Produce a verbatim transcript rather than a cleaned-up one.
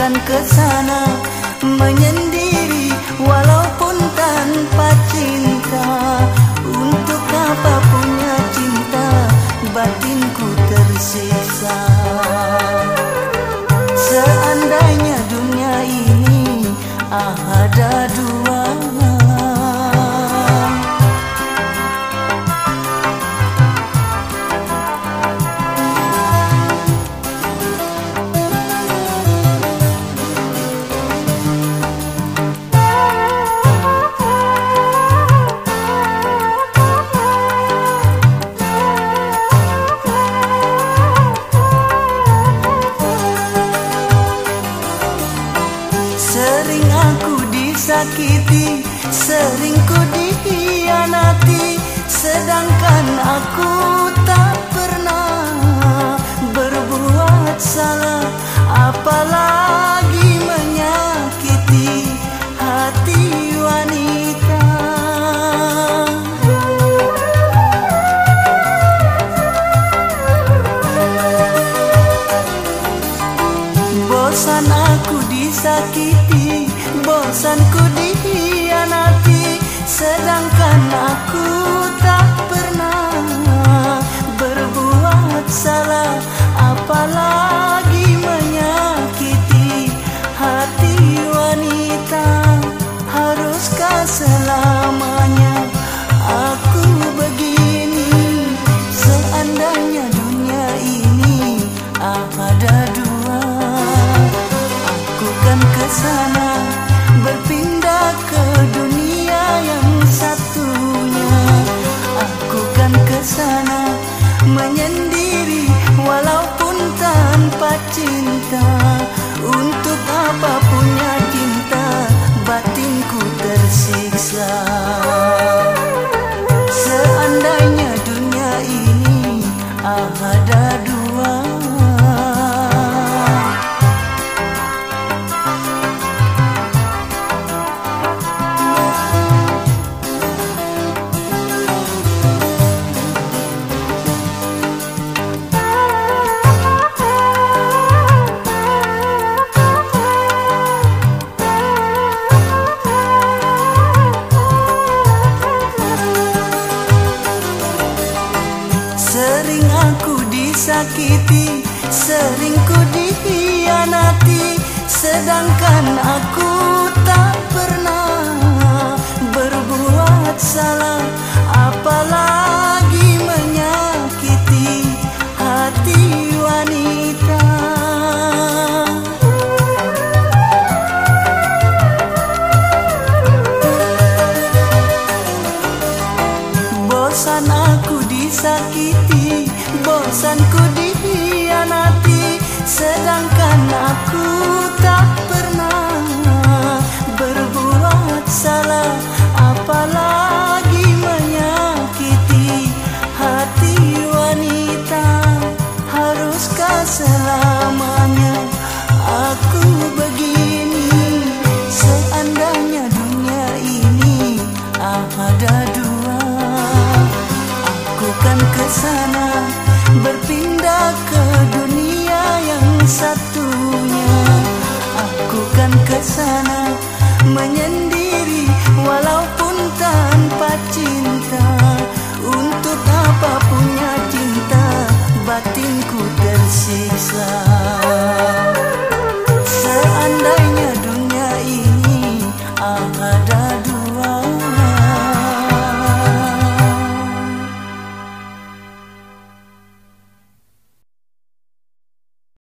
kan ke sana menyendiri walaupun tanpa cinta. Untuk apa punya cinta, batinku tersiksa. Seandainya dunia ini ada dua, sering aku disakiti, sering ku dikhianati, sedangkan aku tak pernah berbuat salah, apalagi menyakiti hati wanita. Bosan aku disakiti, bosan ku dikhianati, sedangkan aku tak pernah berbuat salah, apalagi menyakiti hati wanita. Haruskah selamanya aku begini? Seandainya dunia ini ada dua, aku kan ke sana berpindah ke dunia yang satunya. Aku kan ke sana menyendiri walaupun tanpa cinta. Untuk apa punya cinta, batinku tersiksa. Seandainya dunia ini ada dua, sering aku disakiti, sering ku dikhianati, sedangkan aku tak pernah berbuat salah, apalagi menyakiti hati wanita. Bosan aku disakiti, bosan ku dikhianati, sedangkan aku tak pernah berbuat salah, apalagi menyakiti hati wanita. Haruskah selamanya aku begini? Seandainya dunia ini ada dua, aku kan ke sana berpindah ke dunia yang satunya. Aku kan ke sana menyendiri